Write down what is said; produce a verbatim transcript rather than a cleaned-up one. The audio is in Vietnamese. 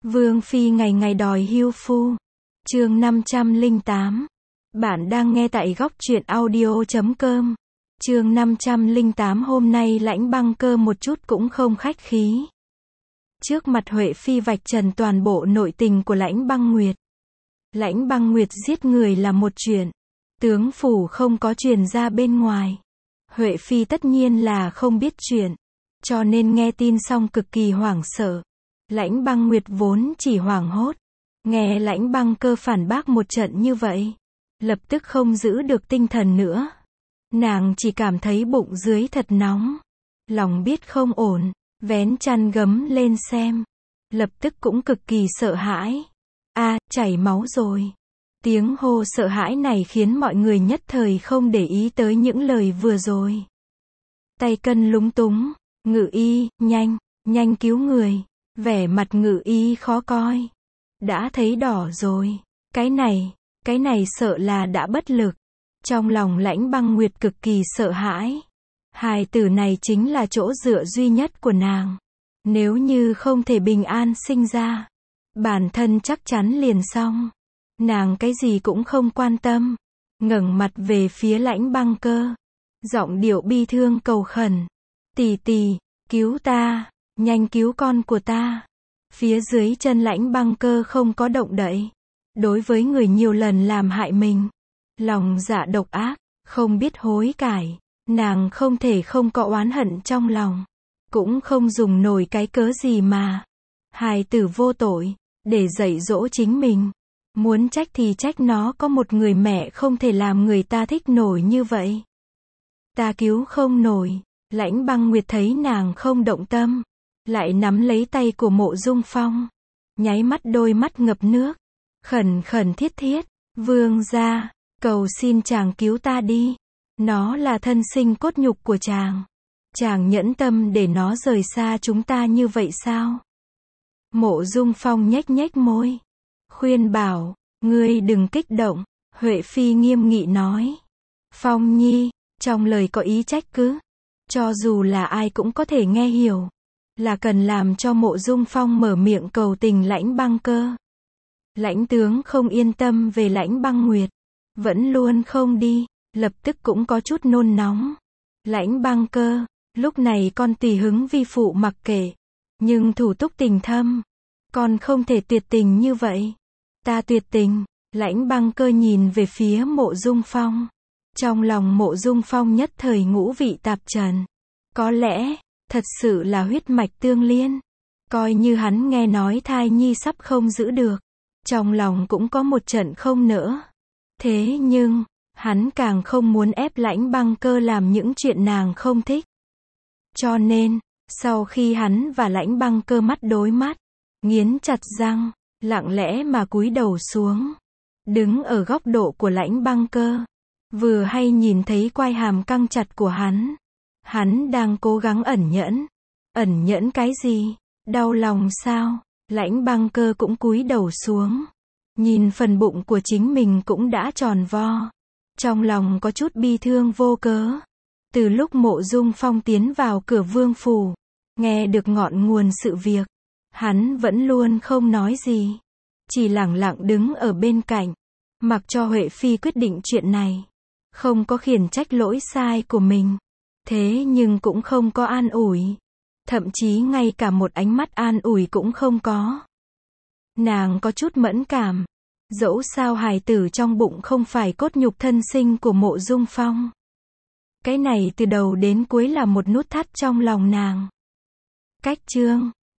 Vương phi ngày ngày đòi hưu phu. Chương năm trăm lẻ tám. Bạn đang nghe tại góc truyện audio chấm com. Chương năm trăm lẻ tám. Hôm nay Lãnh Băng Cơ một chút cũng không khách khí. Trước mặt Huệ phi vạch trần toàn bộ nội tình của Lãnh Băng Nguyệt. Lãnh Băng Nguyệt giết người là một chuyện, tướng phủ không có truyền ra bên ngoài. Huệ phi tất nhiên là không biết chuyện, cho nên nghe tin xong cực kỳ hoảng sợ. Lãnh Băng Nguyệt vốn chỉ hoảng hốt, nghe Lãnh Băng Cơ phản bác một trận như vậy, lập tức không giữ được tinh thần nữa. Nàng chỉ cảm thấy bụng dưới thật nóng, lòng biết không ổn, vén chăn gấm lên xem, lập tức cũng cực kỳ sợ hãi. A, chảy máu rồi. Tiếng hô sợ hãi này khiến mọi người nhất thời không để ý tới những lời vừa rồi. Tay cân lúng túng, Ngự y, nhanh, nhanh cứu người. Vẻ mặt Ngự y khó coi. Đã thấy đỏ rồi. Cái này, cái này sợ là đã bất lực. Trong lòng Lãnh Băng Nguyệt cực kỳ sợ hãi. Hài tử này chính là chỗ dựa duy nhất của nàng. Nếu như không thể bình an sinh ra, bản thân chắc chắn liền xong. Nàng cái gì cũng không quan tâm, ngẩng mặt về phía Lãnh Băng Cơ, giọng điệu bi thương cầu khẩn. Tỷ tỷ, cứu ta, nhanh cứu con của ta. Phía dưới chân Lãnh Băng Cơ không có động đậy. Đối với người nhiều lần làm hại mình, lòng dạ độc ác, không biết hối cải, nàng không thể không có oán hận trong lòng, cũng không dùng nổi cái cớ gì mà hài tử vô tội để dạy dỗ chính mình. Muốn trách thì trách nó có một người mẹ không thể làm người ta thích nổi như vậy. Ta cứu không nổi. Lãnh Băng Nguyệt thấy nàng không động tâm, lại nắm lấy tay của Mộ Dung Phong, nháy mắt đôi mắt ngập nước, khẩn khẩn thiết thiết, vương gia, cầu xin chàng cứu ta đi. Nó là thân sinh cốt nhục của chàng. Chàng nhẫn tâm để nó rời xa chúng ta như vậy sao? Mộ Dung Phong nhếch nhếch môi, khuyên bảo, ngươi đừng kích động. Huệ phi nghiêm nghị nói. Phong nhi, trong lời có ý trách cứ, cho dù là ai cũng có thể nghe hiểu, là cần làm cho Mộ Dung Phong mở miệng cầu tình Lãnh Băng Cơ. Lãnh tướng không yên tâm về Lãnh Băng Nguyệt, vẫn luôn không đi, lập tức cũng có chút nôn nóng. Lãnh Băng Cơ, lúc này con tùy hứng vi phụ mặc kệ, nhưng thủ túc tình thâm, con không thể tuyệt tình như vậy. Ta tuyệt tình. Lãnh Băng Cơ nhìn về phía Mộ Dung Phong. Trong lòng Mộ Dung Phong nhất thời ngũ vị tạp trần. Có lẽ, thật sự là huyết mạch tương liên. Coi như hắn nghe nói thai nhi sắp không giữ được, trong lòng cũng có một trận không nỡ. Thế nhưng, hắn càng không muốn ép Lãnh Băng Cơ làm những chuyện nàng không thích. Cho nên, sau khi hắn và Lãnh Băng Cơ mắt đối mắt, nghiến chặt răng, lặng lẽ mà cúi đầu xuống, đứng ở góc độ của Lãnh Băng Cơ, vừa hay nhìn thấy quai hàm căng chặt của hắn. Hắn đang cố gắng ẩn nhẫn. Ẩn nhẫn cái gì? Đau lòng sao? Lãnh Băng Cơ cũng cúi đầu xuống, nhìn phần bụng của chính mình cũng đã tròn vo, trong lòng có chút bi thương vô cớ. Từ lúc Mộ Dung Phong tiến vào cửa vương phủ, nghe được ngọn nguồn sự việc, hắn vẫn luôn không nói gì, chỉ lẳng lặng đứng ở bên cạnh, mặc cho Huệ phi quyết định chuyện này, không có khiển trách lỗi sai của mình, thế nhưng cũng không có an ủi, thậm chí ngay cả một ánh mắt an ủi cũng không có. Nàng có chút mẫn cảm, dẫu sao hài tử trong bụng không phải cốt nhục thân sinh của Mộ Dung Phong. Cái này từ đầu đến cuối là một nút thắt trong lòng nàng. Cách chương